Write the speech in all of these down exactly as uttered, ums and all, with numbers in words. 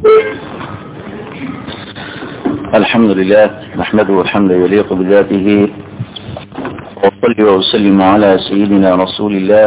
الحمد لله نحمده الحمد يليق بذاته، وصلي وسلم على سيدنا رسول الله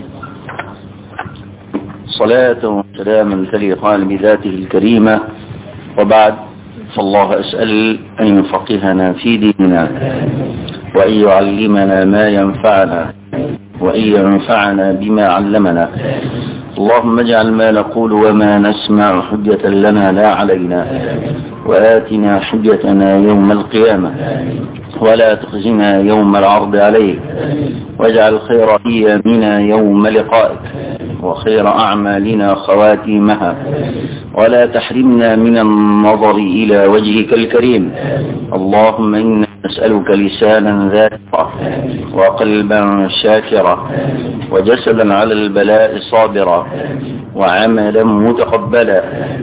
صلاة وسلاما تليقان بذاته الكريمة. وبعد، فالله أسأل أن يفقهنا في ديننا، وأن يعلمنا ما ينفعنا، وأن ينفعنا بما علمنا. اللهم اجعل ما نقول وما نسمع حجة لنا لا علينا، وآتنا حجتنا يوم القيامة، ولا تخزنا يوم العرض عليك، واجعل خير أيامنا يوم لقائك، وخير أعمالنا خواتيمها، ولا تحرمنا من النظر إلى وجهك الكريم. اللهم إنا نسألك لسانا ذاكرا، وقلبا شاكرا، وجسدا على البلاء صابرا، وعملا متقبلا،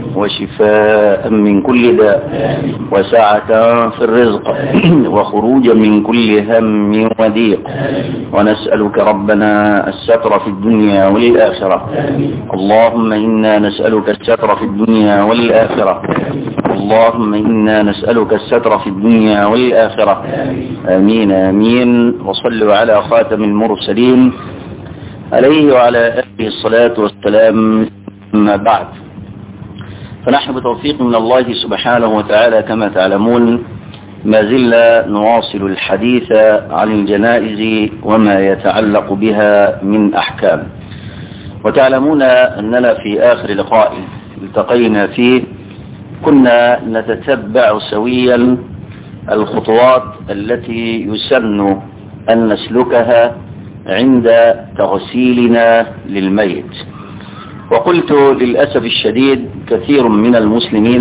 وشفاء من كل داء، وسعة في الرزق، وخروجا من كل هم وضيق. ونسألك ربنا الستر في الدنيا والآخرة. اللهم إنا نسألك الستر في الدنيا والآخرة. اللهم إنا نسألك الستر في الدنيا والآخرة. آمين آمين. وصلوا على خاتم المرسلين عليه وعلى آله الصلاة والسلام. أما بعد، فنحن بتوفيق من الله سبحانه وتعالى كما تعلمون ما زلنا نواصل الحديث عن الجنائز وما يتعلق بها من أحكام. وتعلمون أننا في آخر لقاء التقينا فيه كنا نتتبع سويا الخطوات التي يسن أن نسلكها عند تغسيلنا للميت. وقلت للأسف الشديد كثير من المسلمين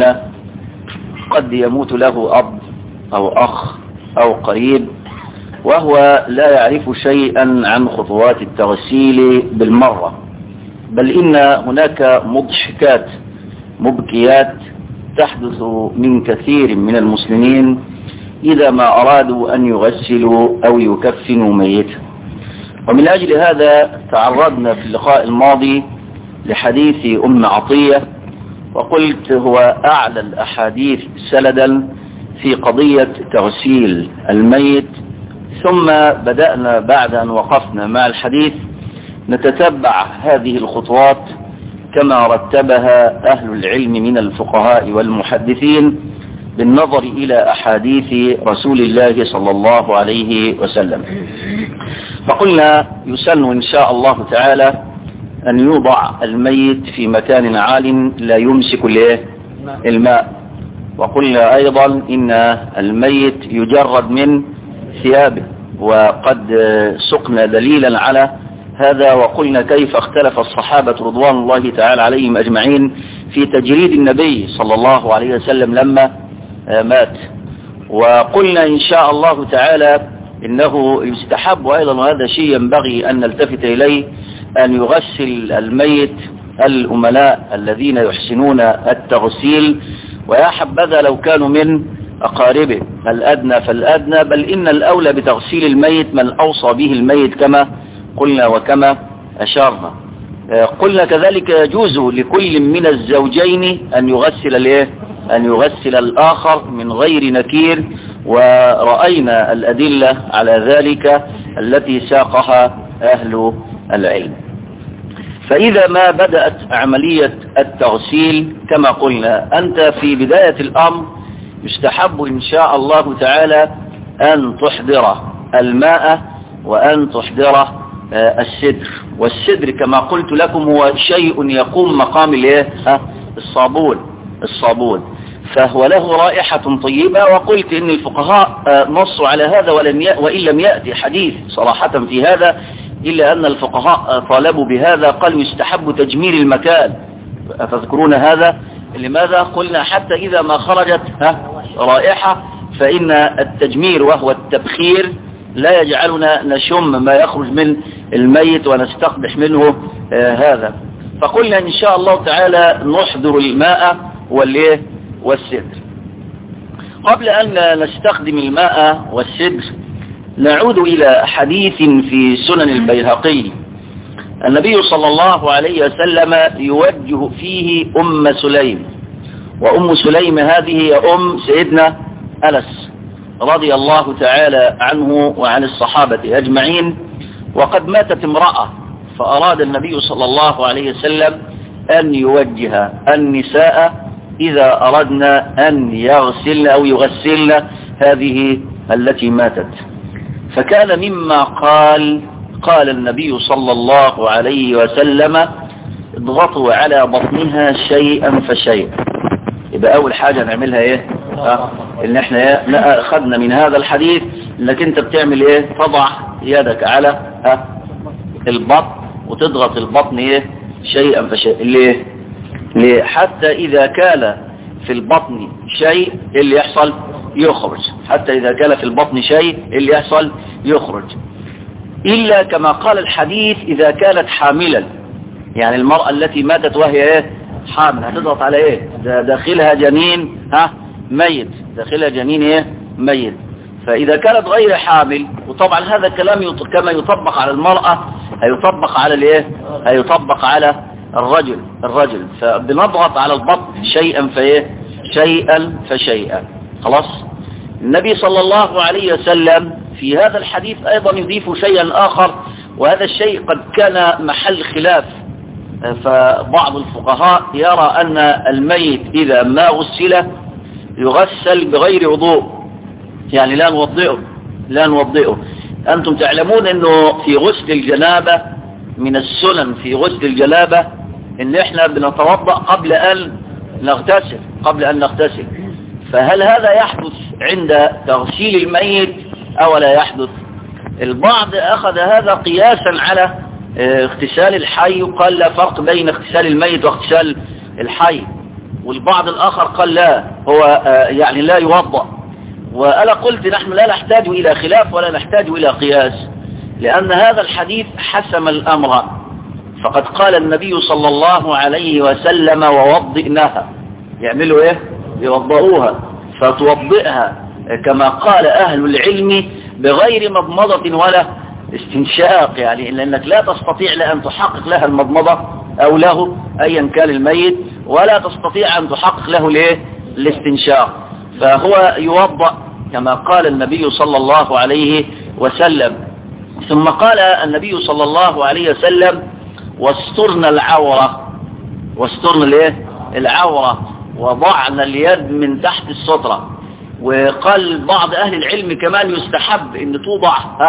قد يموت له أب أو أخ أو قريب وهو لا يعرف شيئا عن خطوات التغسيل بالمرة، بل إن هناك مضحكات مبكيات تحدث من كثير من المسلمين إذا ما أرادوا أن يغسلوا أو يكفنوا ميتا. ومن أجل هذا تعرضنا في اللقاء الماضي لحديث أم عطية، وقلت هو أعلى الأحاديث سندا في قضية تغسيل الميت. ثم بدأنا بعد أن وقفنا مع الحديث نتتبع هذه الخطوات كما رتبها أهل العلم من الفقهاء والمحدثين بالنظر إلى أحاديث رسول الله صلى الله عليه وسلم. فقلنا يسن إن شاء الله تعالى أن يوضع الميت في مكان عال لا يمسك الماء. وقلنا أيضا إن الميت يجرد من ثيابه، وقد سقنا دليلا على هذا. وقلنا كيف اختلف الصحابة رضوان الله تعالى عليهم أجمعين في تجريد النبي صلى الله عليه وسلم لما مات. وقلنا إن شاء الله تعالى إنه يستحب أيضا، وهذا شيء ينبغي أن نلتفت إليه، أن يغسل الميت الأملاء الذين يحسنون التغسيل، ويا حبذا لو كانوا من أقاربه الأدنى فالأدنى، بل إن الأولى بتغسيل الميت من أوصى به الميت كما قلنا وكما أشارنا. قلنا كذلك يجوز لكل من الزوجين أن يغسل الايه أن يغسل الآخر من غير نكير، ورأينا الأدلة على ذلك التي ساقها أهل العلم. فإذا ما بدأت عملية التغسيل كما قلنا، أنت في بداية الأمر يستحب إن شاء الله تعالى أن تحضر الماء وأن تحضر السدر. والسدر كما قلت لكم هو شيء يقوم مقام الصابون الصابون فهو له رائحة طيبة. وقلت إن الفقهاء نصوا على هذا، وإن لم يأتي حديث صراحة في هذا، إلا أن الفقهاء طالبوا بهذا، قالوا يستحب تجميل المكان. تذكرون هذا؟ لماذا؟ قلنا حتى إذا ما خرجت رائحة فإن التجميل وهو التبخير لا يجعلنا نشم ما يخرج من الميت ونستقبح منه آه هذا. فقلنا إن شاء الله تعالى نحضر الماء والإيه والسدر. قبل أن نستخدم الماء والسدر نعود إلى حديث في سنن البيهقي. النبي صلى الله عليه وسلم يوجه فيه أم سليم وأم سليم هذه هي أم سيدنا أنس رضي الله تعالى عنه وعن الصحابة أجمعين. وقد ماتت امرأة، فأراد النبي صلى الله عليه وسلم أن يوجه النساء إذا أردنا أن يغسلن أو يغسلن هذه التي ماتت. فكان مما قال قال النبي صلى الله عليه وسلم اضغطوا على بطنها شيئا فشيئا. يبقى أول حاجة نعملها إيه؟ أه؟ إن إحنا أخذنا من هذا الحديث إنك أنت بتعمل إيه؟ تضع يدك على أه؟ البطن وتضغط البطن إيه؟ شيئا فشيئا. ليه؟ ليه؟ حتى إذا كان في البطن شيء اللي يحصل يخرج، حتى إذا كان في البطن شيء اللي يحصل يخرج، إلا كما قال الحديث إذا كانت حاملا. يعني المرأة التي ماتت وهي إيه؟ حامل، هتضغط على إيه؟ داخلها جنين ها ميت، داخلها جنين إيه؟ ميت. فإذا كانت غير حامل، وطبعا هذا الكلام كما يطبق على المرأة هيطبق على الإيه؟ هيطبق على الرجل الرجل فبنضغط على البطن شيئا فإيه؟ شيئا فشيئا. خلاص. النبي صلى الله عليه وسلم في هذا الحديث أيضا يضيف شيئا آخر، وهذا الشيء قد كان محل خلاف. فبعض الفقهاء يرى أن الميت إذا ما غسل يغسل بغير وضوء، يعني لا نوضئه لا نوضئه أنتم تعلمون أنه في غسل الجنابة من السنن في غسل الجنابة ان احنا بنتوضأ قبل ان نغتسل قبل ان نغتسل. فهل هذا يحدث عند تغسيل الميت او لا يحدث؟ البعض اخذ هذا قياسا على اغتسال الحي وقال لا فرق بين اغتسال الميت واغتسال الحي، والبعض الاخر قال لا هو يعني لا يوضأ. وانا قلت نحن لا نحتاج الى خلاف ولا نحتاج الى قياس، لأن هذا الحديث حسم الأمر. فقد قال النبي صلى الله عليه وسلم ووضئناها، يعملوا إيه؟ يوضئوها، فتوضئها كما قال أهل العلم بغير مضمضة ولا استنشاق، يعني لأنك لا تستطيع لأن تحقق لها المضمضة أو له أيا كان الميت، ولا تستطيع أن تحقق له الإيه؟ الاستنشاق. فهو يوضأ كما قال النبي صلى الله عليه وسلم. ثم قال النبي صلى الله عليه وسلم واسترنا العورة، واسترنا الايه؟ العورة، وضعنا اليد من تحت السترة. وقال بعض أهل العلم كمان يستحب ان توضع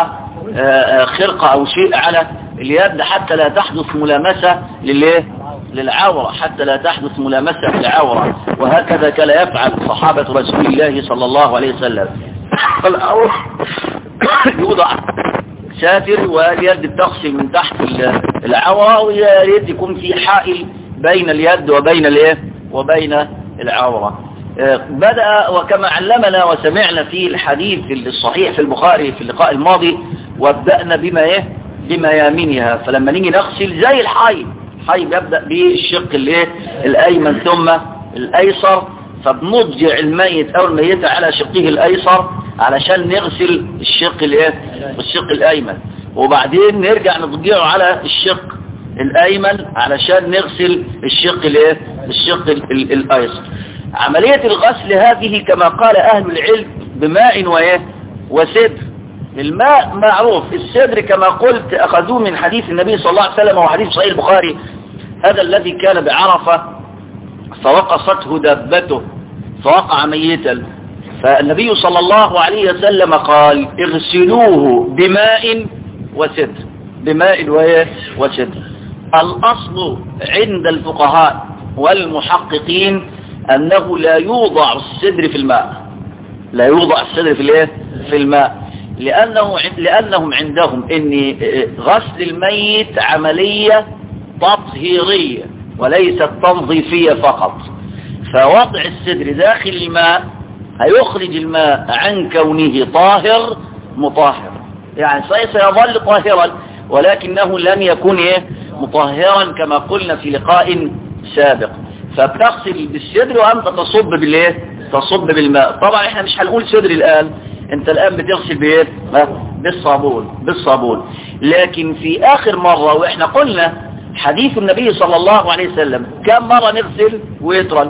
خرقة او شيء على اليد حتى لا تحدث ملامسة للايه؟ للعورة، حتى لا تحدث ملامسة للعورة. وهكذا كان يفعل صحابة رسول الله صلى الله عليه وسلم. فالعورة يوضع ساتر واليد بتغسل من تحت العورة، واليد يكون في حائل بين اليد وبين الايه؟ وبين العورة. بدأ وكما علمنا وسمعنا في الحديث الصحيح في البخاري في اللقاء الماضي، وابدأنا بما ايه؟ بميامنها. فلما نيجي نغسل زي الحي الحي بيبدأ بالشق الايه؟ الايمن ثم الايسر، فبنضجع الميت او الميتة على شقه الايسر علشان نغسل الشق الايه؟ الشق الايمن، وبعدين نرجع نضجعه على الشق الايمن علشان نغسل الشق الايه؟ الشق الايسر. عملية الغسل هذه كما قال اهل العلم بماء وايه؟ وسدر. الماء معروف، السدر كما قلت اخذوه من حديث النبي صلى الله عليه وسلم وحديث صحيح البخاري، هذا الذي كان بعرفة فوقصته دابته فوقع ميتا، فالنبي صلى الله عليه وسلم قال اغسلوه بماء وسدر، بماء وسدر. الأصل عند الفقهاء والمحققين أنه لا يوضع السدر في الماء، لا يوضع السدر في الايه؟ في الماء، لأنه لأنهم عندهم ان غسل الميت عملية تطهيرية وليست تنظيفية فقط. فوضع السدر داخل الماء هيخرج الماء عن كونه طاهر مطهر، يعني سيظل طاهرا ولكنه لن يكون ايه؟ مطهرا كما قلنا في لقاء سابق. فبتغسل بالسدر وانت تصب بالايه؟ تصب بالماء. طبعا احنا مش هنقول سدر الان، انت الان بتغسل بايه؟ بالصابون بالصابون. لكن في اخر مرة واحنا قلنا حديث النبي صلى الله عليه وسلم كم مرة نغسل ويترا؟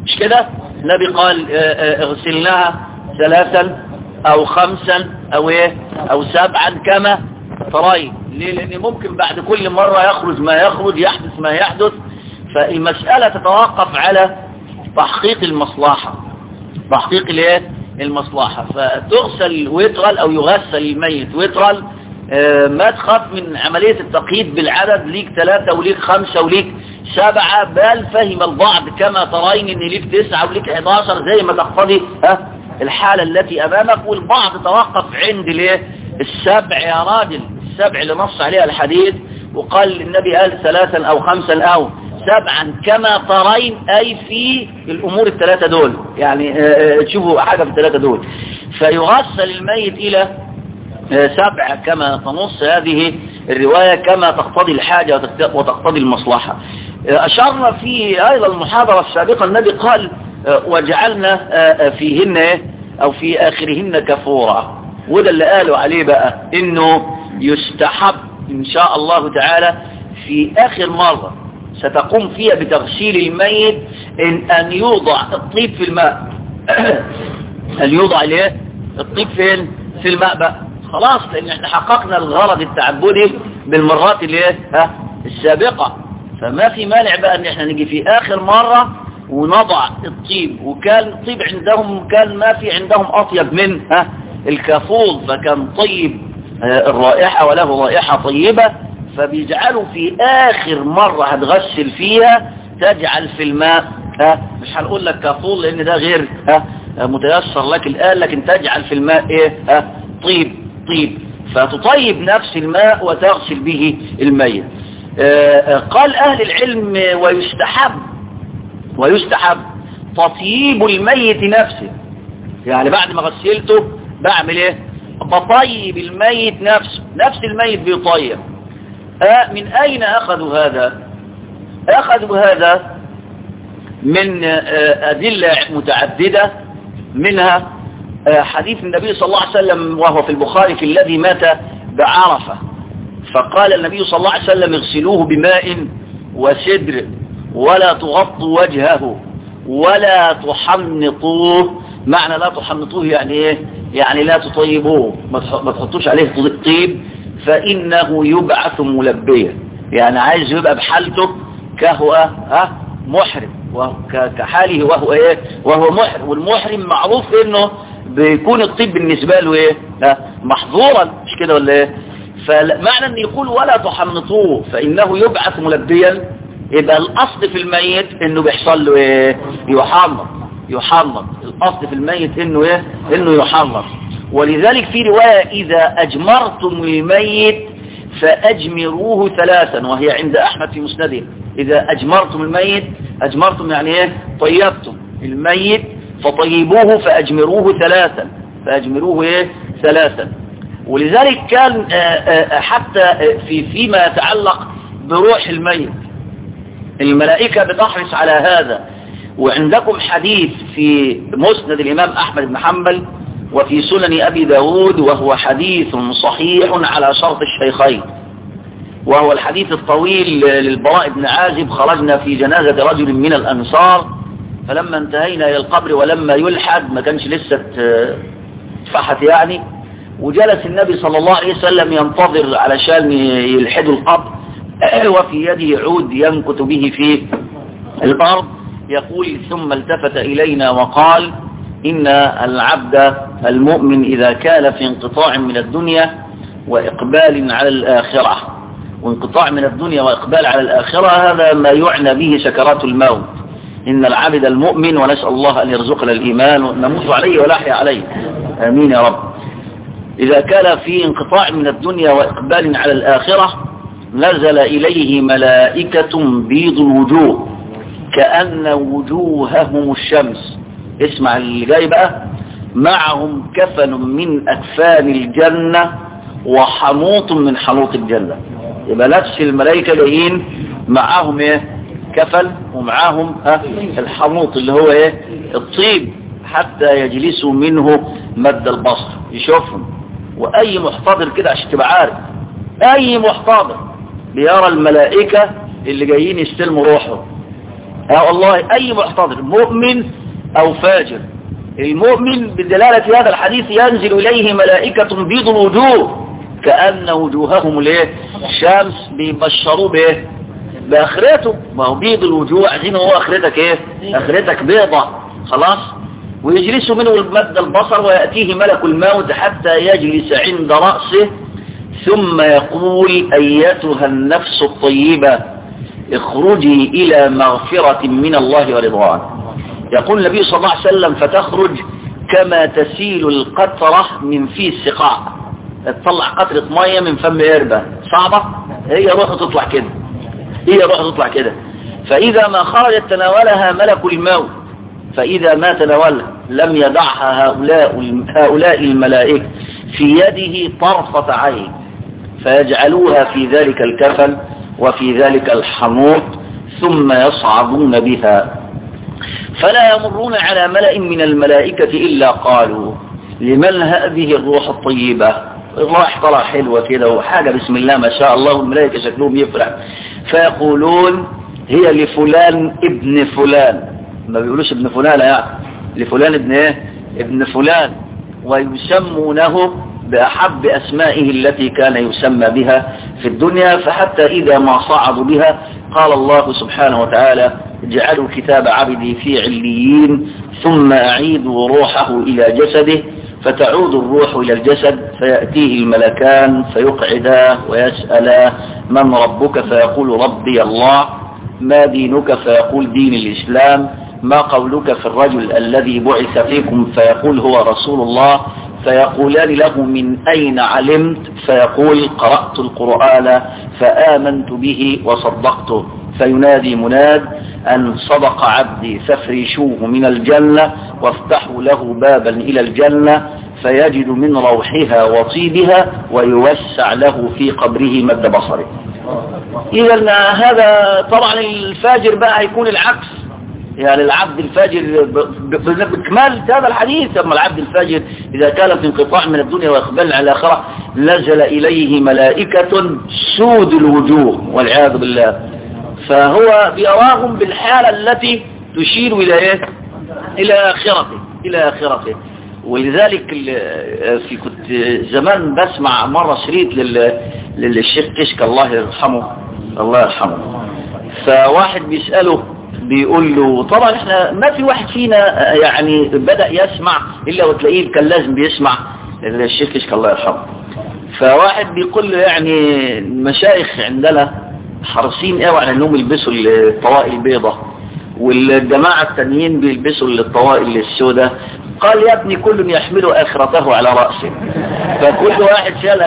مش كده؟ النبي قال اغسلناها ثلاثا او خمسا او ايه او سبعا كما ترين. ليه؟ لان ممكن بعد كل مرة يخرج ما يخرج، يحدث ما يحدث. فالمسألة تتوقف على تحقيق المصلحة، تحقيق الايه المصلحة. فتغسل وترا او يغسل الميت وترا، ما تخاف من عملية التقييد بالعدد، ليك ثلاثة وليك خمسة وليك سبعة، بل فهم البعض كما ترين ان ليك تسعة وليك حداشر زي ما تقتضي ها الحالة التي امامك. والبعض توقف عند الايه السبع يا راجل، السبع اللي نص عليها الحديث وقال النبي قال ثلاثا او خمسا او سبعا كما ترين، اي في الامور الثلاثة دول، يعني تشوفوا حاجة في الثلاثة دول. فيغسل الميت الى سبع كما تنص هذه الرواية، كما تقتضي الحاجة وتقتضي المصلحة. أشرنا في أيضا المحاضرة السابقة النبي قال وجعلنا فيهن أو في آخرهن كفورا، وده اللي قالوا عليه بقى إنه يستحب إن شاء الله تعالى في آخر مرة ستقوم فيها بتغسيل الميت إن أن يوضع الطيب في الماء. أن يوضع ليه الطيب فين في الماء بقى، خلاص، لأن احنا حققنا الغرض التعبدي بالمرات اللي ها السابقة. فما في مانع بقى ان احنا نيجي في اخر مرة ونضع الطيب، وكان الطيب عندهم كان ما في عندهم اطيب من ها الكافور، فكان طيب الرائحة وله رائحة طيبة، فبيجعلوا في اخر مرة هتغسل فيها تجعل في الماء ها مش هنقول لك كافور لان ده غير ها متيسر لك الآن، لكن تجعل في الماء ايه ها طيب طيب، فتطيب نفس الماء وتغسل به الميت. قال أهل العلم ويستحب ويستحب تطيب الميت نفسه، يعني بعد ما غسلته بعمل ايه بطيب الميت نفسه، نفس الميت بيطيب. من أين أخذوا هذا؟ أخذوا هذا من أدلة متعددة، منها حديث النبي صلى الله عليه وسلم وهو في البخاري في الذي مات بعرفة، فقال النبي صلى الله عليه وسلم اغسلوه بماء وسدر ولا تغطوا وجهه ولا تحنطوه. معنى لا تحنطوه يعني ايه؟ يعني لا تطيبوه، ما تحطوش عليه طيب، فإنه يبعث ملبيا، يعني عايز يبقى بحالته كهو ها محرم، وكحاله وهو ايه وهو محرم. والمحرم معروف انه بيكون الطيب بالنسبة له ايه محظورا، مش كده ولا ايه؟ فمعنى ان يقول ولا تحنطوه فانه يبعث ملبيا، يبقى الاصل في الميت انه بيحصل له ايه يحنط يحنط الاصل في الميت انه ايه انه يحنط. ولذلك في رواية اذا اجمرتم الميت فاجمروه ثلاثا، وهي عند احمد في مسنده. اذا اجمرتم الميت، اجمرتم يعني ايه طيبتم الميت، فطيبوه فاجمروه ثلاثا، فاجمروه ايه ثلاثا. ولذلك كان حتى في فيما يتعلق بروح الميت الملائكة بتحرص على هذا. وعندكم حديث في مسند الإمام أحمد بن حنبل وفي سنن أبي داود، وهو حديث صحيح على شرط الشيخين، وهو الحديث الطويل للبراء بن عازب: خرجنا في جنازة رجل من الأنصار فلما انتهينا إلى القبر ولما يلحد، ما كانش لسه اتفحت يعني، وجلس النبي صلى الله عليه وسلم ينتظر علشان يلحدوا القبر، وفي يده عود ينكت به في الأرض. يقول: ثم التفت إلينا وقال: إن العبد المؤمن إذا كان في انقطاع من الدنيا وإقبال على الآخرة، وانقطاع من الدنيا وإقبال على الآخرة هذا ما يعنى به سكرات الموت. إن العبد المؤمن، ونسأل الله أن يرزقنا الإيمان ونموت عليه ولا يحيى عليه، آمين يا رب. إذا كان في انقطاع من الدنيا وإقبال على الآخرة نزل إليه ملائكة بيض الوجوه كأن وجوههم الشمس. اسمع اللي جاي بقى: معهم كفن من أكفان الجنة وحنوط من حنوط الجنة. يبقى نفس الملائكة جايين معاهم ايه كفن، ومعاهم ها الحنوط اللي هو ايه الطيب، حتى يجلسوا منه مد البصر يشوفهم. واي محتضر كده عشان تبقى عارف، اي محتضر بيرى الملائكة اللي جايين يستلموا روحه، اه والله اي محتضر مؤمن او فاجر. المؤمن بدلالة هذا الحديث ينزل اليه ملائكة بيض الوجوه كأن وجوههم الايه الشمس، بيبشروا بايه باخرته. ما هو بيض الوجوه عايزين هو اخرتك ايه اخرتك بيضة خلاص. ويجلس منه مد البصر ويأتيه ملك الموت حتى يجلس عند رأسه ثم يقول أيتها النفس الطيبة اخرجي إلى مغفرة من الله ورضوان. يقول النبي صلى الله عليه وسلم فتخرج كما تسيل القطرة من في السقاء. تطلع قطرة مية من فم قربة صعبة، هي روح تطلع كده، هي روح تطلع كده. فإذا ما خرجت تناولها ملك الموت، فإذا ما تناولها لم يدعها هؤلاء هؤلاء الملائكة في يده طرفة عين، فيجعلوها في ذلك الكفن وفي ذلك الحنوط ثم يصعدون بها، فلا يمرون على ملأ من الملائكة إلا قالوا لمن هذه الروح الطيبة؟ الروح طلع حلوة كده وحاجة بسم الله ما شاء الله، والملائكة شكلهم يفرح، فيقولون هي لفلان ابن فلان. ما بيقولوش ابن فلان يعني، لفلان ابن ايه ابن فلان، ويسمونه بأحب أسمائه التي كان يسمى بها في الدنيا. فحتى إذا ما صعدوا بها قال الله سبحانه وتعالى اجعلوا كتاب عبدي في عليين ثم أعيدوا روحه إلى جسده، فتعود الروح إلى الجسد فيأتيه الملكان فيقعدا ويسألا من ربك؟ فيقول ربي الله. ما دينك؟ فيقول دين الإسلام. ما قولك في الرجل الذي بعث فيكم؟ فيقول هو رسول الله. فيقولان له من أين علمت؟ فيقول قرأت القرآن فآمنت به وصدقته. فينادي مناد أن صدق عبدي فافرشوه من الجنة وافتحوا له بابا إلى الجنة فيجد من روحها وطيبها ويوسع له في قبره مد بصره. إذا هذا طبعا الفاجر بقى هيكون العكس، يعني العبد الفاجر بكمال هذا الحديث. أما العبد الفاجر إذا كان في انقطاع من الدنيا وإقبال على الآخرة نزل إليه ملائكة سود الوجوه والعياذ بالله، فهو بيراهم بالحالة التي تشير إلى إيه؟ إلى آخرته إلى آخرته. ولذلك في كنت زمان بسمع مرة شريط للشيخ كشك الله يرحمه الله يرحمه، فواحد بيسأله بيقول له طبعا احنا ما في واحد فينا يعني بدأ يسمع إلا وتلاقيه كان لازم بيسمع الشيخ كشك الله يرحمه. فواحد بيقول له يعني المشايخ عندنا حريصين قوي على انهم يلبسوا الطوائل البيضاء والجماعة التانيين بيلبسوا الطوائل السوداء. قال يا ابني كل يحمل آخرته على رأسه، فكل واحد شايل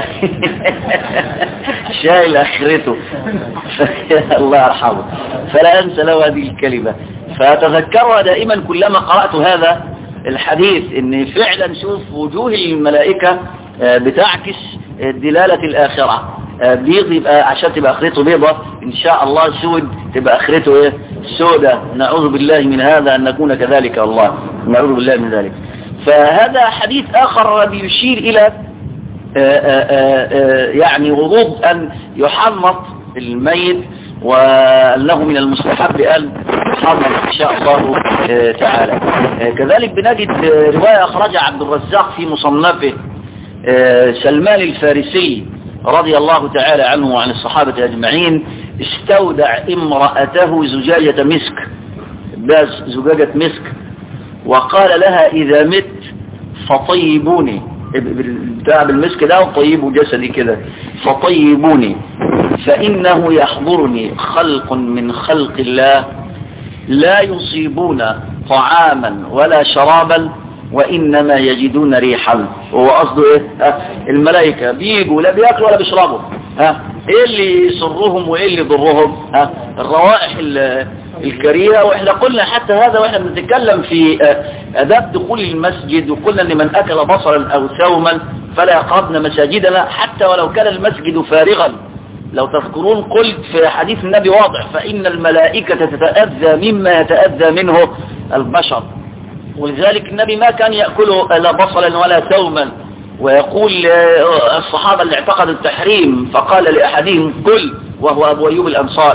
شايل آخرته الله يرحمه. فلا أنسى له هذه الكلمة، فأتذكرها دائما كلما قرأت هذا الحديث، ان فعلا شوف وجوه الملائكة بتعكس دلالة الآخرة. بيض يبقى عشان تبقى آخرته بيضة، إن شاء الله سود تبقى آخرته إيه سودة. نعوذ بالله من هذا أن نكون كذلك، الله نعوذ بالله من ذلك. فهذا حديث آخر بيشير إلى آآ آآ يعني وضوب أن يحنط الميت، وأنه من المستحب أن يحنط إن شاء الله تعالى. كذلك بنجد رواية أخرجها عبد الرزاق في مصنفه سلمان الفارسي رضي الله تعالى عنه وعن الصحابة أجمعين، استودع امرأته زجاجة مسك، باز زجاجة مسك، وقال لها إذا مت فطيبوني، بتاع بالمسك ده وطيبوا جسدي كده، فطيبوني فإنه يحضرني خلق من خلق الله لا يصيبون طعاما ولا شرابا وإنما يجدون ريحا. وهو قصده إيه؟ الملائكة بيجوا لا بيأكلوا ولا بيشربوا، ها إيه اللي يسرهم وإيه اللي يضرهم؟ ها الروائح الكريهة. وإحنا قلنا حتى هذا وإحنا بنتكلم في أداب دخول المسجد، وقلنا لمن أكل بصرا أو ثوما فلا يقربن مساجدنا حتى ولو كان المسجد فارغا. لو تذكرون قلت في حديث النبي واضح فإن الملائكة تتأذى مما يتأذى منه البشر، ولذلك النبي ما كان يأكل لا بصلا ولا ثوما. ويقول الصحابة اللي اعتقدوا التحريم فقال لأحدهم كل، وهو أبو أيوب الأنصاري،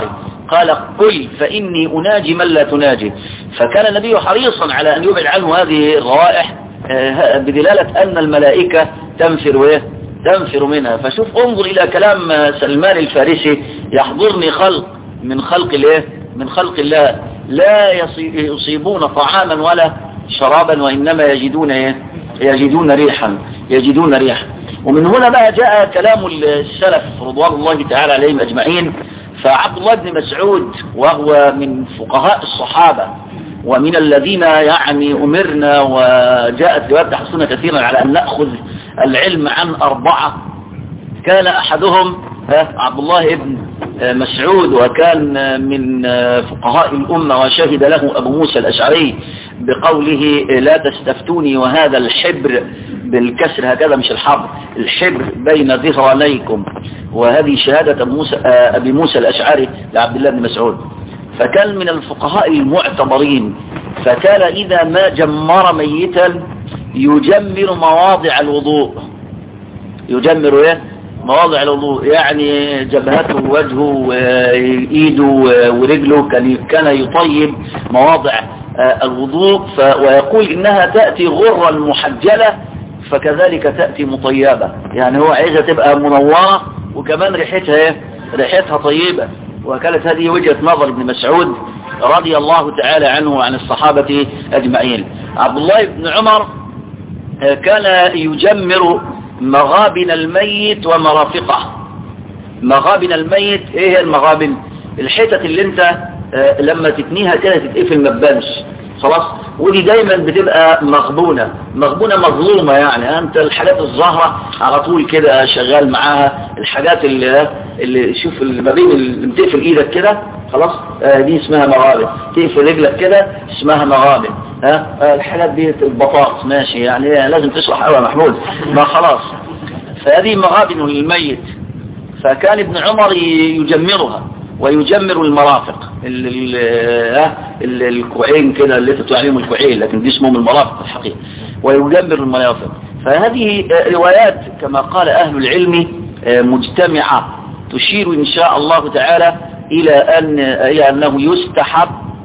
قال قل فإني أناجي من لا تناجي. فكان النبي حريصا على أن يبعد عنه هذه الروائح بدلالة أن الملائكة تنفر إيه؟ تنفر منها. فشوف انظر إلى كلام سلمان الفارسي: يحضرني خلق من خلق الله من خلق الله لا يصيبون طعاما ولا شرابا وإنما يجدون إيه؟ يجدون ريحا يجدون ريحا. ومن هنا بقى جاء كلام السلف رضوان الله تعالى عليهم أجمعين. فعبد الله بن مسعود وهو من فقهاء الصحابة ومن الذين يعني أمرنا وجاءت روايات تحصلنا كثيرا على أن نأخذ العلم عن أربعة. كان أحدهم عبد الله بن مسعود وكان من فقهاء الأمة وشهد له أبو موسى الأشعري بقوله لا تستفتوني وهذا الحبر بالكسر هكذا مش الحبر الحبر بين ظهرانيكم. وهذه شهادة أبي موسى, أبي موسى الأشعري لعبد الله بن مسعود. فكان من الفقهاء المعتبرين. فكان إذا ما جمر ميتا يجمر مواضع الوضوء يجمر إيه؟ مواضع الوضوء يعني جبهته ووجهه وإيده ورجله كان يطيب مواضع الوضوء. ويقول إنها تأتي غرا محجلة فكذلك تأتي مطيبة. يعني هو عايزة تبقى منورة وكمان ريحتها إيه؟ ريحتها طيبة. وكانت هذه وجهة نظر ابن مسعود رضي الله تعالى عنه وعن الصحابة أجمعين. عبد الله بن عمر كان يجمر مغابن الميت ومرافقه. مغابن الميت ايه هي المغابن؟ الحتت اللي انت لما تتنيها كده تتقفل ما تبانش خلاص. ودي دايما بتبقى مغبونة مغبونة مظلومة. يعني انت الحاجات الظاهرة على طول كده شغال معاها. الحاجات اللي اللي شوف ما بين اللي بتقفل ايدك كده خلاص دي اسمها مغابن. تقفل رجلك كده اسمها مغابن. ها الحاجات دي البطاط ماشي يعني لازم تشرح قوي يا محمود ما خلاص. فهذه مغابن للميت. فكان ابن عمر يجمرها ويجمر المرافق الكوعين كده اللي تطلع عليهم الكوعين لكن دي اسمهم المرافق في الحقيقة. ويجمر المرافق. فهذه روايات كما قال أهل العلم مجتمعة تشير إن شاء الله تعالى إلى أن إلى أنه يستحب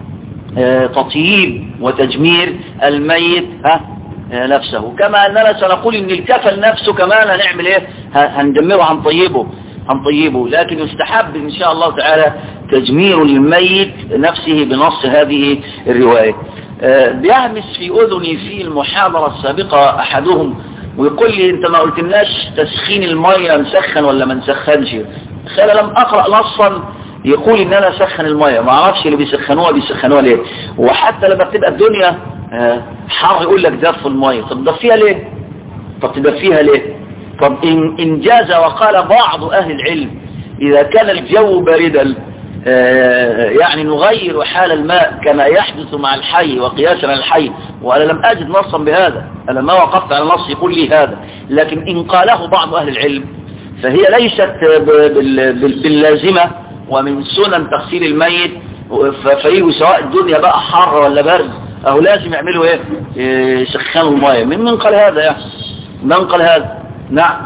تطييب وتجمير الميت ها نفسه. كما أننا سنقول إن الكفن نفسه كمان هنعمل إيه هنجمره هنطيبه هنطيبه لكن يستحب إن شاء الله تعالى تجمير الميت نفسه بنص هذه الرواية. بيهمس في أذني في المحاضرة السابقة أحدهم ويقول لي أنت ما قلتلناش تسخين المية نسخن ولا ما نسخنش. أنا لم أقرأ نصا يقول إن أنا أسخن المية. ما أعرفش اللي بيسخنوها بيسخنوها ليه. وحتى لما بتبقى الدنيا حر يقول لك دف المية. طب دفيها ليه؟ طب تدفيها ليه؟ طب إن, إن جاز وقال بعض أهل العلم إذا كان الجو باردا يعني نغير حال الماء كما يحدث مع الحي وقياسا على الحي. وأنا لم أجد نصا بهذا. أنا ما وقفت على نص يقول لي هذا. لكن إن قاله بعض أهل العلم فهي ليست باللازمة ومن سنن تغسيل الميت. فيجوا سواء الدنيا بقى حر ولا برد أو لازم يعملوا إيه يسخنوا المية. من من قال هذا يعني من قال هذا؟ نعم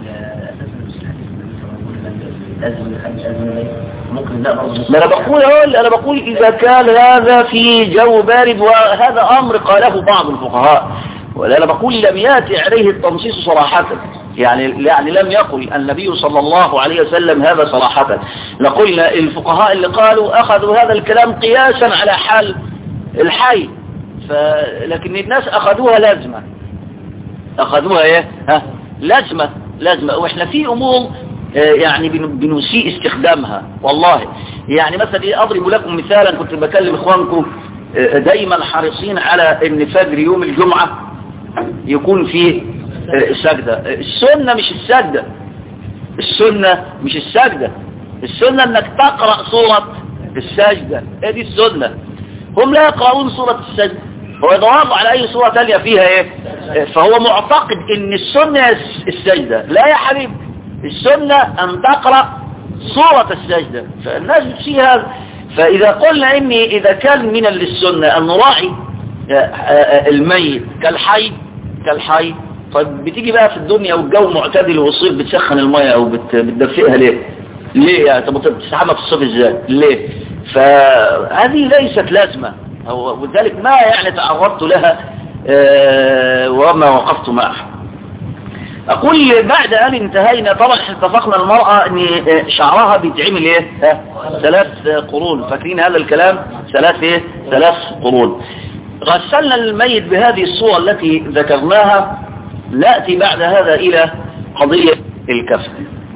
ما أنا بقول أقول أنا بقول إذا كان هذا في جو بارد وهذا أمر قاله بعض الفقهاء. ولا أنا بقول لم يأتي عليه التنصيص صراحة. يعني يعني لم يقل النبي صلى الله عليه وسلم هذا صراحة. لقلنا الفقهاء اللي قالوا أخذوا هذا الكلام قياسا على حال الحي. لكن الناس أخذوها لازمة أخذوها إيه ها لازمة لازمة. وإحنا في أمور يعني بنسيء استخدامها والله. يعني مثلا أضرب لكم مثالا كنت بكلم إخوانكم دايما حريصين على أن فجر يوم الجمعة يكون فيه سجدة. السنة مش السجدة السنة مش السجدة السنة أنك تقرأ سورة السجدة. هذه السنة. هم لا يقرؤون سورة السجدة. هو يدور على أي سورة تانية فيها إيه فهو معتقد أن السنة السجدة. لا يا حبيب السنة أن تقرأ سورة السجدة. فالناس بتشي هذا. فإذا قلنا إني إذا كان من السنة أن نراعي الميت كالحي كالحي طيب بتيجي بقى في الدنيا والجو معتدل والصيف بتسخن المية أو بتدفئها ليه؟ ليه يعني؟ طب بتستحمى في الصيف إزاي؟ ليه؟ فهذه ليست لازمة، وذلك ما يعني تعرضت لها وما وقفت معها. أقول بعد أن انتهينا، طبعا اتفقنا المرأة أن شعرها بيتعمل إيه؟ ثلاث قرون، فاكرين هذا الكلام؟ ثلاث إيه؟ ثلاث قرون. غسلنا الميت بهذه الصورة التي ذكرناها. نأتي بعد هذا إلى قضية الكفن.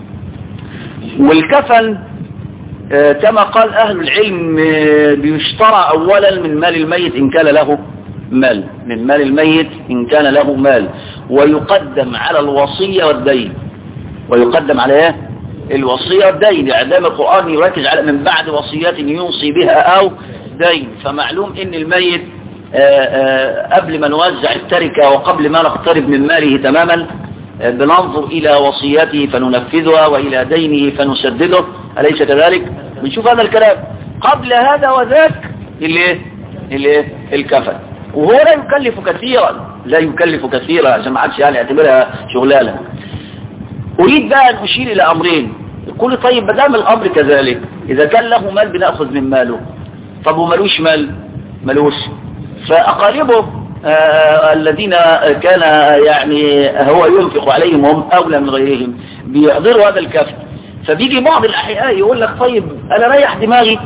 والكفن كما قال أهل العلم بيشترى أولا من مال الميت إن كان له مال، من مال الميت إن كان له مال، ويقدم على الوصية والدين. ويقدم على ايه؟ الوصية والدين. يعني القرآن يركز على من بعد وصيات يوصي بها أو دين. فمعلوم إن الميت آآ آآ قبل ما نوزع التركة وقبل ما نقترب من ماله تماما بننظر إلى وصيته فننفذها وإلى دينه فنسدده، أليس كذلك؟ بنشوف هذا الكلام. قبل هذا وذاك اللي اللي الكفن، وهو لا يكلف كثيرا، لا يكلف كثيرا عشان ما عادش يعني يعتبرها شغلانه. أريد بقى أن أشير إلى أمرين. يقول طيب ما دام الأمر كذلك، إذا كان له مال بنأخذ من ماله، طب ومالوش مال؟ مالوش. فأقاربه آه الذين كان يعني هو ينفق عليهم هم أولى من غيرهم بيحضروا هذا الكفن. فبيجي بعض الأحياء يقول لك طيب أنا ريح دماغي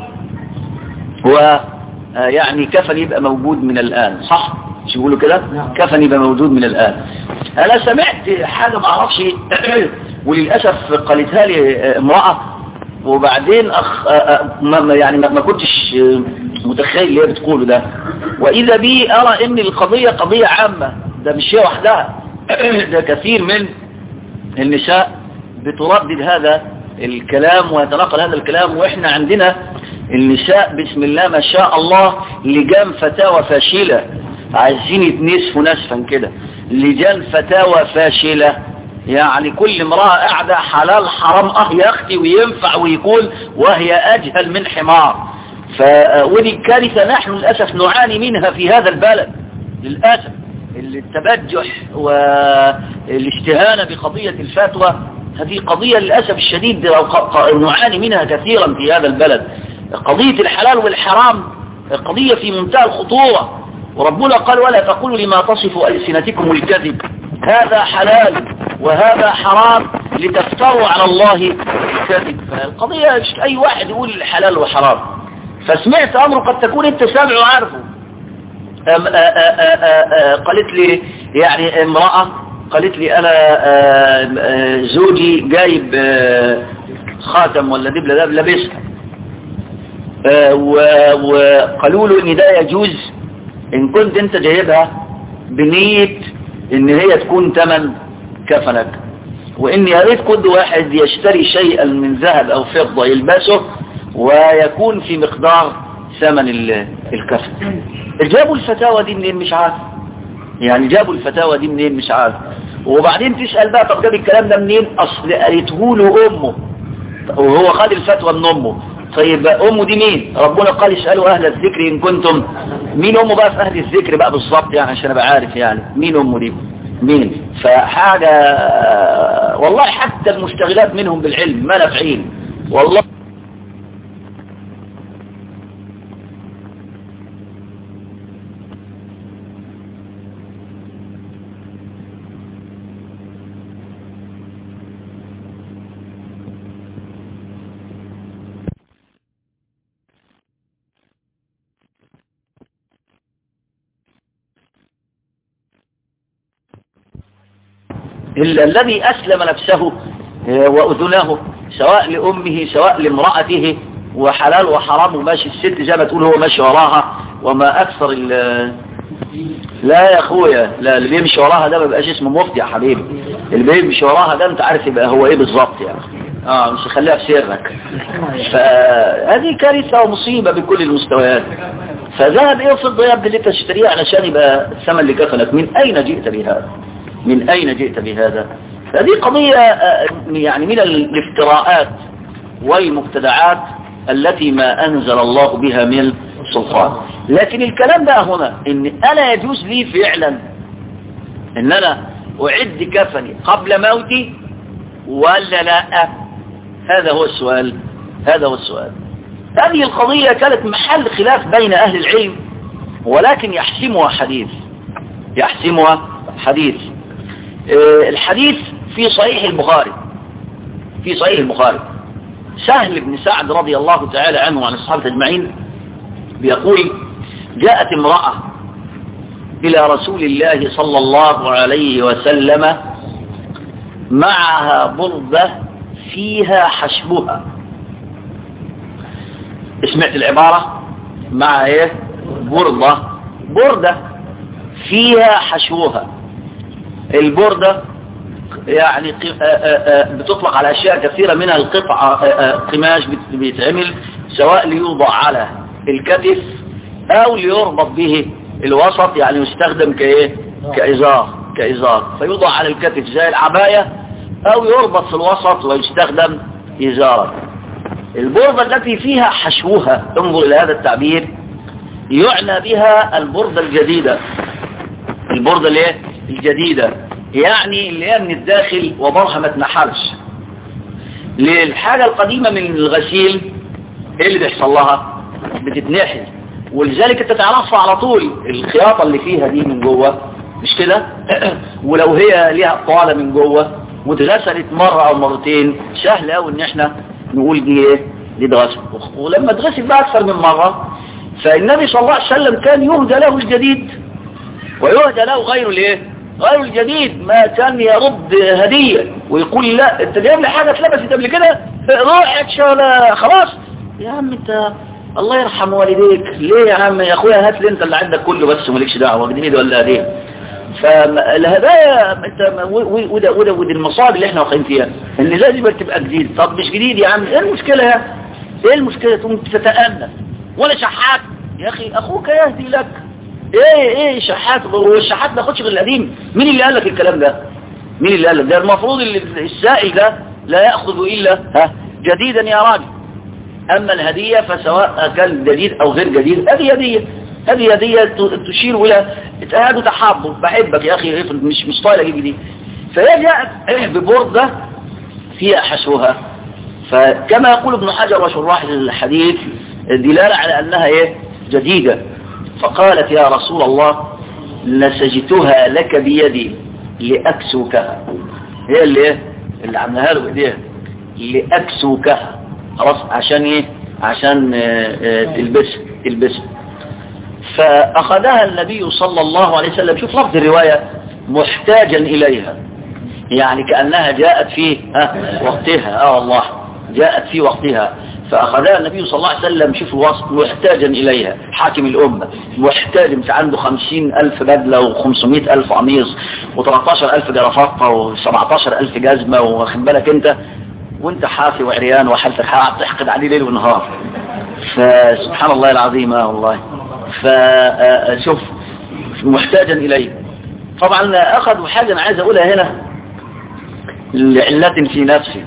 و يعني كفن يبقى موجود من الآن، صح؟ مش يقولوا كده؟ كفن يبقى موجود من الآن. أنا سمعت حاجة ما أعرفش وللأسف قالتها لي امرأة، وبعدين أخ ما يعني ما كنتش متخيل اللي هي بتقوله ده، وإذا بي أرى إن القضية قضية عامة، ده مش هي وحدها، ده كثير من النساء بتردد هذا الكلام ويتناقل هذا الكلام. وإحنا عندنا النساء بسم الله ما شاء الله لجان فتاوى فاشلة، عايزين يتنسفوا نسفا كده، لجان فتاوى فاشلة. يعني كل امرأة قاعدة حلال حرام اه يا اختي وينفع ويكون، وهي اجهل من حمار. ف ودي كارثة نحن للأسف نعاني منها في هذا البلد للأسف، التبجح والاستهانة بقضية الفتوى. هذه قضية للأسف الشديد نعاني منها كثيرا في هذا البلد. قضية الحلال والحرام قضية في منتهى الخطورة، وربنا قال ولا تقولوا لما تصف ألسنتكم الكذب هذا حلال وهذا حرام لتفتروا على الله الكذب. فالقضية مش أي واحد يقول الحلال وحرام. فسمعت أمر قد تكون انت سامع وعارفه. أم آآ آآ آآ قالت لي يعني امرأة قالت لي أنا آآ آآ زوجي جايب خاتم ولا دبلة ده لابسها، وقالوا له ان ده يجوز ان كنت انت جايبها بنية ان هي تكون ثمن كفنك، وان يا ريت كل واحد يشتري شيئا من ذهب او فضة يلبسه ويكون في مقدار ثمن الكفن. جابوا الفتاوى دي منين مش عارف، يعني جابوا الفتاوى دي منين مش عارف. وبعدين تسأل بقى طب جاب الكلام ده منين؟ اصل قالته له امه وهو خد الفتوى من امه. طيب امه دي مين؟ ربنا قال اسألوا اهل الذكر ان كنتم. مين امه بقى في اهل الذكر بقى بالظبط يعني عشان ابقى عارف يعني مين امه دي مين؟ فحاجة والله حتى المشتغلات منهم بالعلم ما نافعين والله. الذي أسلم نفسه وأذنه سواء لأمه سواء لامرأته وحلال وحرام وماشي الست زي ما تقول هو ماشي وراها وما أكثر لا يا أخويا، لا اللي بيمشي وراها ده ما بقاش اسمه مفتي يا حبيبي، اللي بيمشي وراها ده أنت عارف يبقى هو إيه بالظبط يعني. آه مش خليها في سرك. فهذه كارثة ومصيبة بكل المستويات. فذهب إيه وفضة يا ابني اللي تشتريه علشان يبقى الثمن اللي كفنك. من أين جئت بهذا؟ من أين جئت بهذا؟ هذه قضية يعني من الافتراءات والمبتدعات التي ما أنزل الله بها من سلطان. لكن الكلام ده هنا إن أنا يجوز لي فعلا إن أنا أعد كفني قبل موتي ولا لا؟ هذا هو السؤال، هذا هو السؤال. هذه القضية كانت محل خلاف بين أهل العلم، ولكن يحسمها حديث يحسمها حديث الحديث في صحيح البخاري في صحيح البخاري سهل بن سعد رضي الله تعالى عنه وعن الصحابة أجمعين بيقول: جاءت امرأة إلى رسول الله صلى الله عليه وسلم معها بردة فيها حشبها. سمعت العبارة؟ مع ايه؟ بردة بردة فيها حشوها. البردة يعني بتطلق على أشياء كثيرة، منها القطعة قماش بيتعمل سواء ليوضع على الكتف أو ليربط به الوسط، يعني يستخدم كإيه؟ كإزار كإزار فيوضع على الكتف زي العباية، أو يربط في الوسط ويستخدم إزارا. البردة التي فيها حشوها، انظر إلى هذا التعبير، يعنى بها البردة الجديدة. البردة اللي الجديدة يعني اللي هي من الداخل وبرها ما تنحرش. للحاجة القديمة من الغسيل ايه اللي بيحصل لها؟ بتتنحل، ولذلك انت تعرفها على طول الخياطة اللي فيها دي من جوه، مش كده؟ ولو هي ليها طالة من جوه واتغسلت مرة او مرتين سهل قوي ان احنا نقول دي ايه؟ دي اتغسل. ولما اتغسل بقى اكثر من مرة، فالنبي صلى الله عليه وسلم كان يهدى له الجديد ويهدى له غير الايه؟ غير الجديد. ما كان يرد هدية ويقول لا انت جايب لي حاجة اتلبست قبل كده، روح شغلة خلاص يا عم انت الله يرحم والديك، ليه يا عم يا اخويا هات لي انت اللي عندك كله بس ومالكش دعوه جديد ولا هديه. فالهدايا انت وده وده ودي المصائب اللي احنا واقعين فيها، ان لازم تبقى جديد. طب مش جديد يا عم، ايه المشكله يا ايه المشكله؟ تقوم تتأنى ولا شحات يا اخي، اخوك يهدي لك. ايه ايه شحات؟ والشحات ما ياخدش غير القديم. مين اللي قال لك الكلام ده؟ مين اللي قال لك ده؟ المفروض السائل ده لا ياخذ الا ها جديدا يا راجل. أما الهدية فسواء كان جديد أو غير جديد، هذه هدية هذه هدية تشير إلى هذا تحابب، بحبك يا أخي مش مش طايلة جديد. فهي جاءت ببردة فيها حشوها، فكما يقول ابن حجر وشراح الحديث دلالة على أنها إيه؟ جديدة. فقالت يا رسول الله نسجتها لك بيدي لأكسوكها. هي اللي إيه؟ اللي عملها له بإيديها لأكسوكها، خلاص عشان ايه؟ عشان تلبس تلبس فأخذها النبي صلى الله عليه وسلم. شوف لفظ الرواية محتاجا إليها، يعني كأنها جاءت في وقتها. اه والله جاءت في وقتها. فأخذها النبي صلى الله عليه وسلم، شوف الوصف، محتاجا إليها. حاكم الأمة محتاج، مش عنده خمسين ألف بدلة وخمسمائة ألف قميص وثلاثة ألف جرافطة وسبعة ألف جزمة، واخد بالك انت، وانت حافي وعريان وحالتك حاعة تحقد عليه ليل ونهار. فسبحان الله العظيم اه والله. فشوف محتاجا إليه. طبعا أخذوا حاجة أنا عايز أقولها هنا لعلة في نفسي.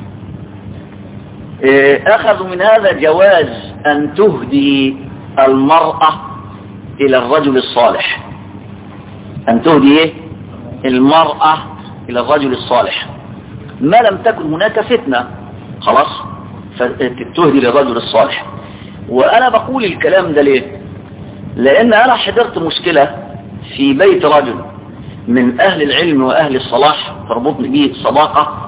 أخذوا من هذا جواز أن تهدي المرأة إلى الرجل الصالح، أن تهدي إيه؟ المرأة إلى الرجل الصالح ما لم تكن هناك فتنة، خلاص فتهدي للرجل الصالح. وأنا بقول الكلام ده ليه؟ لأن أنا حضرت مشكلة في بيت رجل من أهل العلم وأهل الصلاح تربطني به صداقة،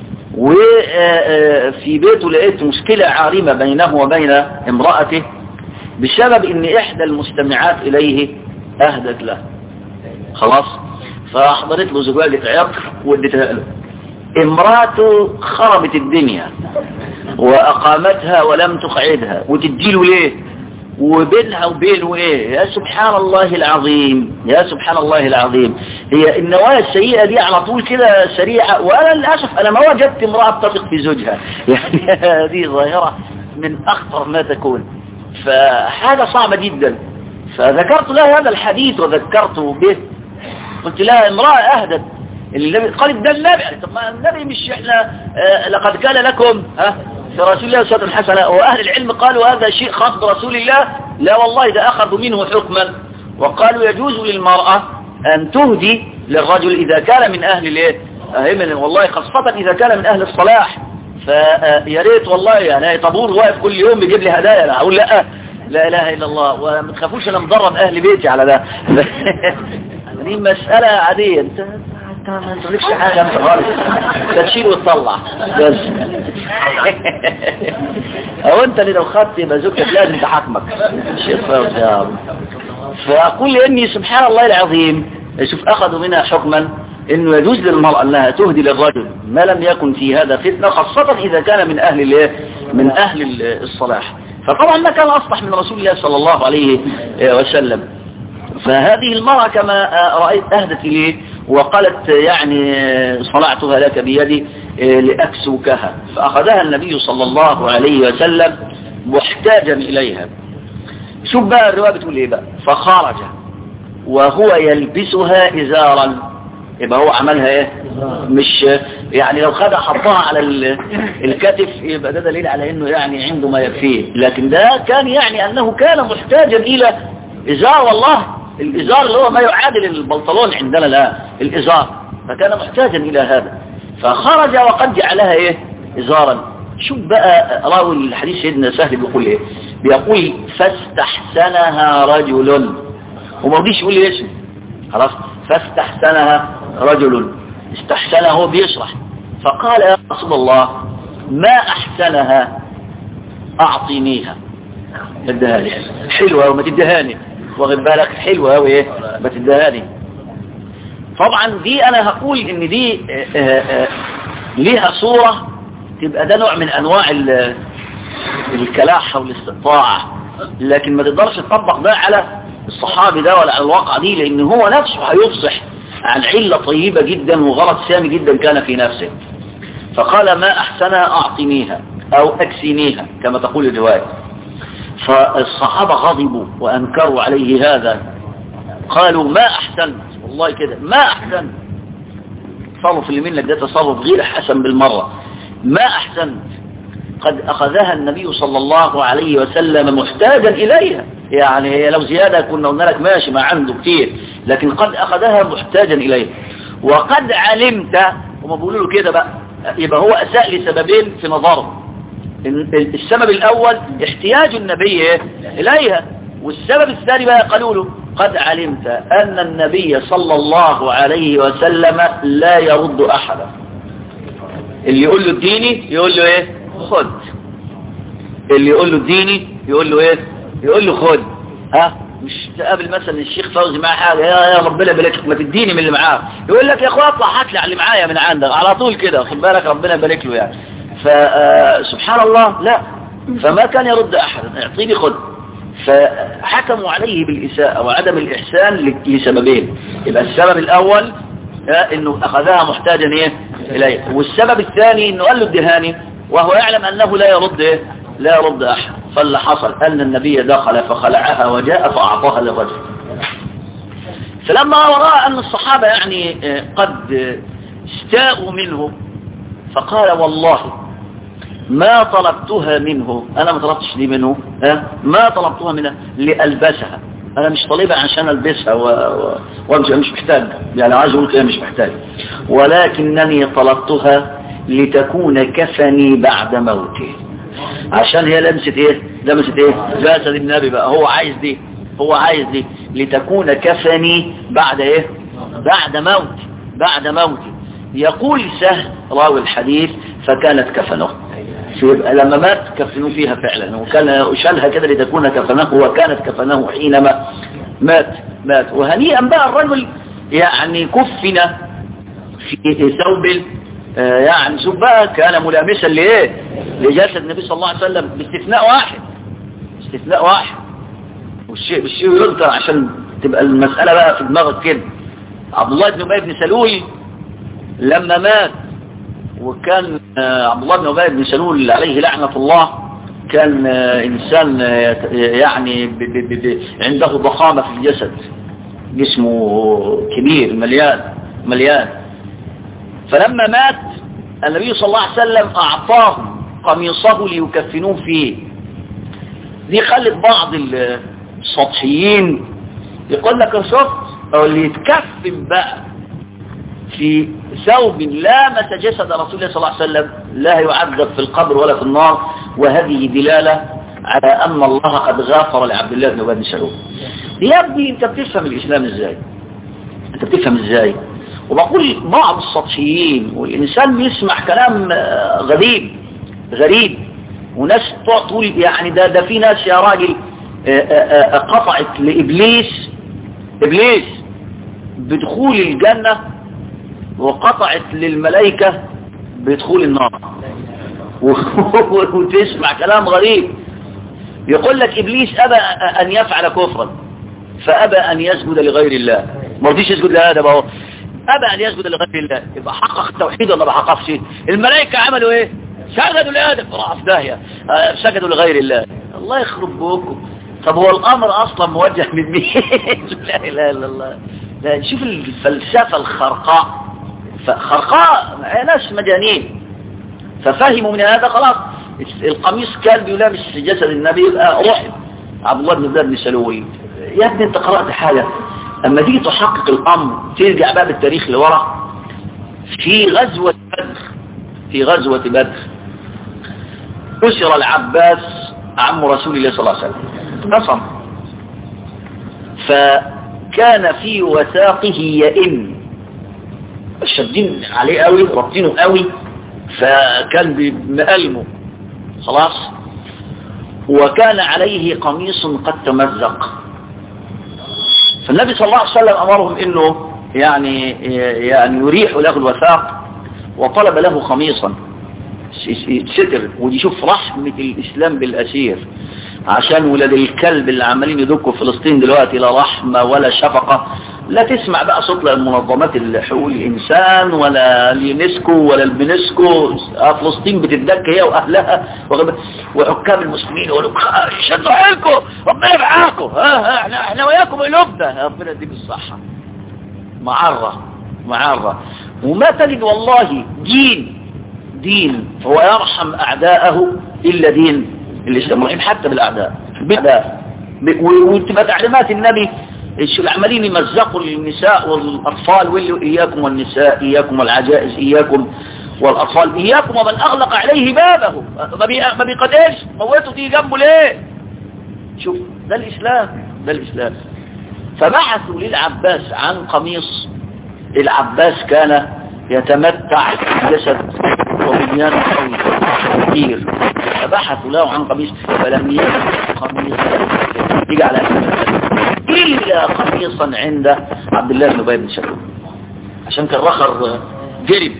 وفي بيته لقيت مشكلة عارمة بينه وبين امرأته بسبب ان احدى المستمعات اليه اهدت له، خلاص فاحضرت له زجاجة عطر وادتها له. امراته خربت الدنيا واقامتها ولم تقعدها وتديله ليه، وبينها وبينه ايه. يا سبحان الله العظيم، يا سبحان الله العظيم. هي النوايا السيئة دي على طول كده سريعة. وانا للأسف انا ما وجدت امرأة تثق في زوجها، يعني هذه ظاهرة من اخطر ما تكون، فحاجة صعبة جدا. فذكرت لها هذا الحديث وذكرته به، قلت لها امرأة اهدت النبي، قالت ده النبي. طب ما النبي مش احنا آه لقد كان لكم ها في رسول الله أسوة حسنة، وأهل العلم قالوا هذا شيء خاص برسول الله. لا والله ده أخذوا منه حكما وقالوا يجوز للمرأة أن تهدي للرجل إذا كان من أهل الايه، والله خاصة إذا كان من أهل الصلاح. فيا ريت والله يعني طابور واقف كل يوم بيجيب لي هدايا، انا هقول لا لا اله الا الله، وما تخافوش انا مدرب اهل بيتي على ده. دي مسألة عادية، انت انت ما تقولكش حاجة انت خالص، تشيل وتطلع بس. او انت اللي لو خدت يبقى زوجتك لازم تحاكمك. فاقول لاني سبحان الله العظيم شوف اخذوا منها حكما انه يجوز للمرأة انها تهدي للرجل ما لم يكن في هذا فتنة، خاصة اذا كان من اهل الايه من اهل الصلاح. فطبعا ما كان اصلح من رسول الله صلى الله عليه وسلم. فهذه المرأة كما رأيت اهدت اليه وقالت يعني صنعتها لك بيدي لأكسوكها، فأخذها النبي صلى الله عليه وسلم محتاجا إليها. شوف بقى الرواية بتقول ايه بقى، فخرج وهو يلبسها إزارا، يبقى هو عملها ايه مش يعني لو خدها حطها على الكتف يبقى ده دليل على انه يعني عنده ما يكفيه، لكن ده كان يعني انه كان محتاجا الى ازار، والله الازار اللي هو ما يعادل البنطلون عندنا الان الازار، فكان محتاجا الى هذا. فخرج وقد جعلها ايه ازارا. شوف بقى راوي الحديث سيدنا سهل بيقول ايه، بيقول فاستحسنها رجل، وما رضيش يقول لي اسم خلاص، فاستحسنها رجل، استحسنها هو بيشرح، فقال يا رسول الله ما احسنها اعطينيها، ادهاني حلوة وما تدهاني، واخد بالك حلوة وايه ما تدهاني. طبعا دي انا هقول ان دي آآ آآ ليها صورة تبقى ده نوع من انواع الكلاحة والاستطاعة، لكن ما تقدرش تطبق ده على الصحابي ده ولا على الواقع دي، لان هو نفسه هيفصح عن علة طيبة جدا وغلط سامي جدا كان في نفسه. فقال ما احسنها اعطنيها او اكسنيها كما تقول الرواية. فالصحابة غضبوا وانكروا عليه هذا، قالوا ما احسنت، والله كده ما احسنت، تصرف اللي منك ده تصرف غير حسن بالمرة، ما احسنت، قد اخذها النبي صلى الله عليه وسلم محتاجا اليها، يعني هي لو زيادة كنا قلنا لك ماشي ما عنده كتير، لكن قد اخذها محتاجا اليها. وقد علمت، وما بيقولوا له كده بقى، يبقى هو اساء لسببين في نظره. السبب الاول احتياج النبي اليها، والسبب الثاني بقى قالوا له قد علمت ان النبي صلى الله عليه وسلم لا يرد احدا، اللي يقول له اديني يقول له ايه خد، اللي يقول له اديني يقول له ايه يقول له خد. ها مش تقابل مثلا الشيخ فوزي معاه حاجه، يا يا ربنا يبارك ما تديني من اللي معاه، يقول لك يا اخويا اطلع هات لي على اللي معايا من عندك على طول كده، خد بالك ربنا يبارك له يعني. فسبحان الله لا، فما كان يرد احدا، اعطيني خد. فحكموا عليه بالإساءة وعدم الإحسان لسببين، يبقى السبب الأول انه اخذها محتاجا ايه اليه، والسبب الثاني انه قال له ادهاني وهو يعلم انه لا يرد ايه لا يرد احد. فاللي حصل ان النبي دخل فخلعها وجاء فاعطاها للرجل. فلما رأى ان الصحابة يعني قد استاءوا منه فقال والله ما طلبتها منه، انا ما طلبتش دي منه، ها ما طلبتها منه لألبسها، انا مش طالبها عشان البسها وامشي، مش محتاج يعني، عايز اقول كده مش محتاج، ولكنني طلبتها لتكون كفني بعد موتي، عشان هي لمست ايه لمست ايه جسد النبي بقى، هو عايز دي هو عايز دي لتكون كفني بعد ايه بعد موت بعد موتي. يقول سهل راوي الحديث فكانت كفنه، يبقى لما مات كفنوا فيها فعلا، وكان شالها كده لتكون كفنه، وكانت كفنه حينما مات مات وهنيئا بقى الرجل يعني كفن في ثوب آه يعني شوف بقى كان ملامسا لايه لجسد النبي صلى الله عليه وسلم، باستثناء واحد استثناء واحد والشيء بالشيء يذكر عشان تبقى المسألة بقى في دماغك كده. عبد الله بن أبي بن سلول لما مات، وكان عبد الله بن أبي بن سلول عليه لعنة الله كان إنسان يعني ب ب ب عنده ضخامة في الجسد، جسمه كبير مليان مليان. فلما مات النبي صلى الله عليه وسلم أعطاهم قميصه ليكفنوه فيه. دي خلت بعض السطحيين يقول لك شفت، أو اللي يتكفن بقى في ثوب لامس جسد رسول الله صلى الله عليه وسلم لا يعذب في القبر ولا في النار، وهذه دلالة على أن الله قد غافر لعبد الله بن أبي بن سلول. يا ابني انت بتفهم الإسلام ازاي؟ انت بتفهم ازاي؟ وبقول بعض السطحيين والإنسان بيسمع كلام غريب غريب وناس تقول يعني ده ده في ناس يا راجل قطعت لإبليس إبليس بدخول الجنة وقطعت للملائكة بدخول النار. وتسمع كلام غريب يقول لك إبليس أبى أن يفعل كفرا فأبى أن يسجد لغير الله، ما رضيش يسجد لآدم اهو، أبى أن يسجد لغير الله، يبقى حقق التوحيد ولا ما حققش؟ الملائكة عملوا إيه؟ سجدوا لآدم راح في داهية، سجدوا لغير الله. الله يخرب بوكم. طب هو الأمر أصلا موجه من مين؟ لا إله إلا الله. لا شوف الفلسفة الخرقاء، خرقاء ناس مجانين، ففهموا من هذا خلاص القميص كان بيلامس جسد النبي يبقى رحم عبد الله بن بن سلول. يا ابني انت قرأت حاجة، اما تيجي تحقق الامر ترجع بقى بالتاريخ لورا. في غزوة بدر في غزوة بدر أسر العباس عم رسول الله صلى الله عليه وسلم، نصر، فكان في وثاقه يئن، شدين عليه قوي ربطينه قوي، فكان بمألمه خلاص، وكان عليه قميص قد تمزق. فالنبي صلى الله عليه وسلم أمرهم إنه يعني يعني يريح له الوثاق، وطلب له قميصا ستر. ودي شوف رحمة الإسلام بالأسير، عشان ولاد الكلب اللي عمالين يدكوا فلسطين دلوقتي لا رحمة ولا شفقة. لا تسمع بقى صوت المنظمات حقوق الإنسان ولا اليونسكو ولا البنسكو، فلسطين بتدك هي وأهلها وحكام المسلمين يقولوا شدوا حيلكم ربنا يبعاكم، ها ها احنا احنا وياكم قلوبنا ربنا يديك الصحة. معرة معرة. وما تجد والله دين دين هو يرحم أعداءه إلا دين الإسلام، رحيم حتى بالأعداء بالأعداء. وتبقى تعليمات النبي العمالين يمزقوا للنساء والأطفال، ويقولوا إياكم والنساء، إياكم والعجائز، إياكم والأطفال، إياكم ومن أغلق عليه بابه. ما بيقدرش موته تيجي جنبه ليه؟ شوف ده الإسلام، ده الإسلام. فبحثوا للعباس عن قميص. العباس كان يتمتع بجسد وبنيان قوي كثير، فبحثوا له عن قميص فلم يجد قميص يجي على إلا قميصا عند عبد الله بن أبي بن سلول، عشان كان رخر جرب.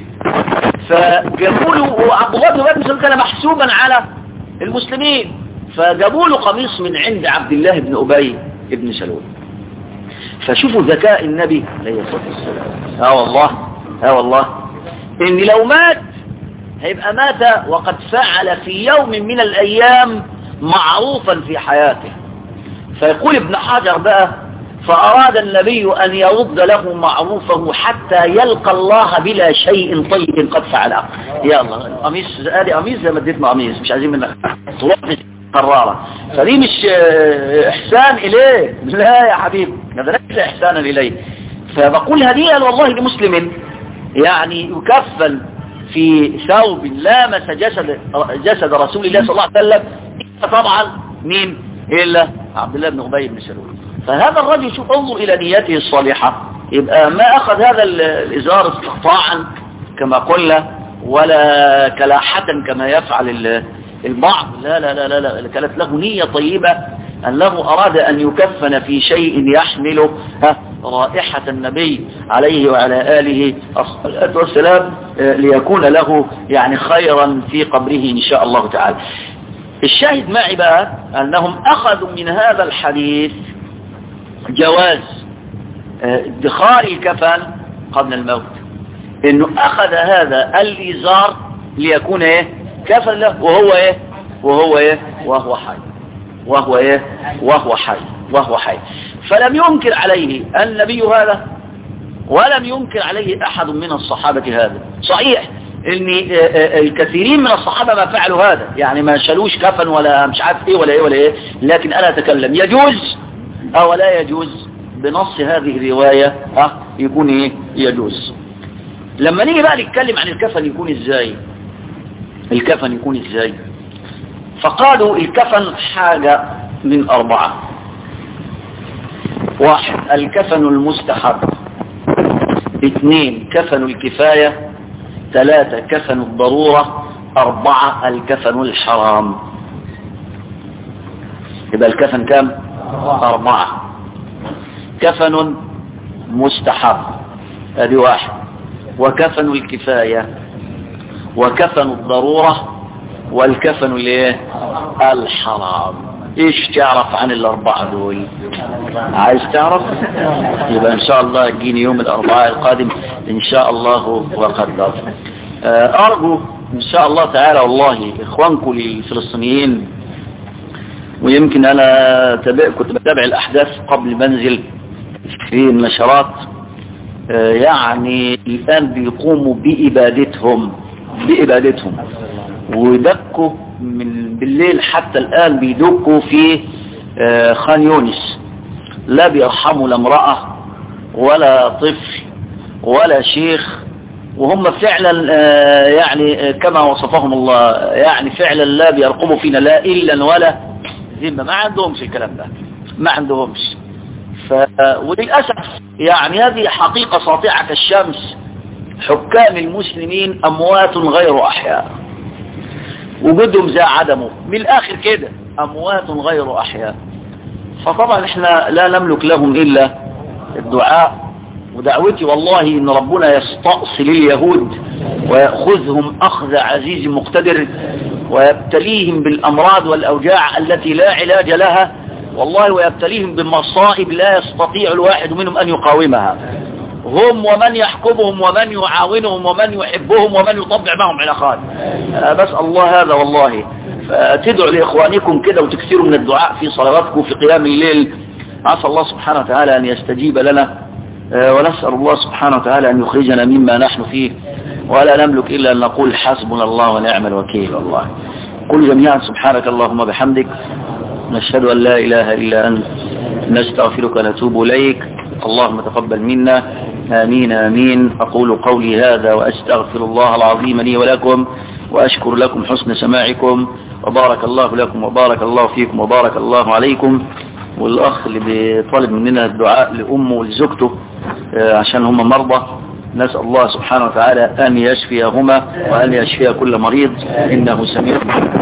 فجابوا له، وعبد الله بن أبي بن سلول كان محسوبا على المسلمين، فجابوا له قميص من عند عبد الله بن أبي بن سلول. فشوفوا ذكاء النبي عليه الصلاة والسلام. اه والله اه والله ان لو مات هيبقى مات وقد فعل في يوم من الأيام معروفا في حياته. فيقول ابن حجر بقى فأراد النبي أن يرد له معروفه حتى يلقى الله بلا شيء طيب قد فعله. يا الله قميص ادي قميص زي ما اديتنا قميص، مش عايزين منك تروح قرارة، فدي مش إحسان إليه، لا يا حبيبي هذا ليس إحسانا إليه. فبقول هديئا والله لمسلم يعني يكفل في ثوب لامس جسد جسد رسول الله صلى الله عليه وسلم، طبعا مين إلا عبد الله بن أبي بن سلول. فهذا الرجل شوف انظر إلى نيته الصالحة، يبقى ما أخذ هذا الإزار استقطاعا كما قلنا ولا كلاحة كما يفعل البعض، لا لا لا لا, لا. كانت له نية طيبة أنه أراد أن يكفن في شيء يحمله رائحة النبي عليه وعلى آله الصلاة والسلام ليكون له يعني خيرا في قبره إن شاء الله تعالى. الشاهد معي بقى أنهم أخذوا من هذا الحديث جواز ادخار الكفن قبل الموت، إنه أخذ هذا الإزار ليكون إيه كفن له وهو إيه وهو إيه وهو حي وهو إيه وهو حي وهو حي. فلم ينكر عليه النبي هذا ولم ينكر عليه أحد من الصحابة هذا. صحيح ان الكثيرين من الصحابة ما فعلوا هذا، يعني ما شالوش كفن ولا مش عارف ايه ولا ايه ولا ايه، لكن انا اتكلم يجوز او لا يجوز بنص هذه الرواية ها يكون ايه يجوز. لما نيجي بقى نتكلم عن الكفن يكون ازاي، الكفن يكون ازاي، فقالوا الكفن حاجة من أربعة. واحد الكفن المستحب، اثنين كفن الكفاية، ثلاثة كفن الضرورة، أربعة الكفن الحرام. يبقى الكفن كم؟ أربعة. كفن مستحب هذه واحد، وكفن الكفاية، وكفن الضرورة، والكفن الايه؟ الحرام. ايش تعرف عن الاربعة دول؟ عايز تعرف؟ يبقى ان شاء الله تجيني يوم الاربعاء القادم ان شاء الله وقدر. ارجو ان شاء الله تعالى والله اخوانكم الفلسطينيين، ويمكن انا تابع كنت بتابع الاحداث قبل منزل في النشرات، يعني الان بيقوموا بإبادتهم بإبادتهم ودكوا من بالليل حتى الآن بيدكوا في خان يونس، لا بيرحموا لا امرأة ولا طفل ولا شيخ، وهم فعلا يعني كما وصفهم الله، يعني فعلا لا بيرقبوا فينا لا إلا ولا ذمة. ما عندهمش الكلام ده، ما عندهمش. ف... وللأسف يعني هذه حقيقة ساطعة كالشمس، حكام المسلمين أموات غير أحياء، وجودهم زي عدمه، من الآخر كده أموات غير أحياء. فطبعا احنا لا نملك لهم إلا الدعاء، ودعوتي والله إن ربنا يستأصل اليهود ويأخذهم أخذ عزيز مقتدر، ويبتليهم بالأمراض والأوجاع التي لا علاج لها والله، ويبتليهم بمصائب لا يستطيع الواحد منهم أن يقاومها، هم ومن يحكمهم ومن يعاونهم ومن يحبهم ومن يطبع معهم علاقات. بس الله هذا والله. فتدعوا لإخوانكم كده وتكثروا من الدعاء في صلواتكم في قيام الليل، عسى الله سبحانه وتعالى أن يستجيب لنا، ونسأل الله سبحانه وتعالى أن يخرجنا مما نحن فيه، ولا نملك إلا أن نقول حسبنا الله ونعم الوكيل. والله قل جميعا سبحانك اللهم بحمدك، نشهد أن لا إله إلا أنت، نستغفرك ونتوب إليك. اللهم تقبل منا، آمين آمين. أقول قولي هذا وأستغفر الله العظيم لي ولكم، وأشكر لكم حسن سماعكم، وبارك الله لكم وبارك الله فيكم وبارك الله عليكم. والأخ اللي بيطالب مننا الدعاء لأمه ولزوجته عشان هم مرضى، نسأل الله سبحانه وتعالى أن يشفيهما وأن يشفي كل مريض، إنه سميع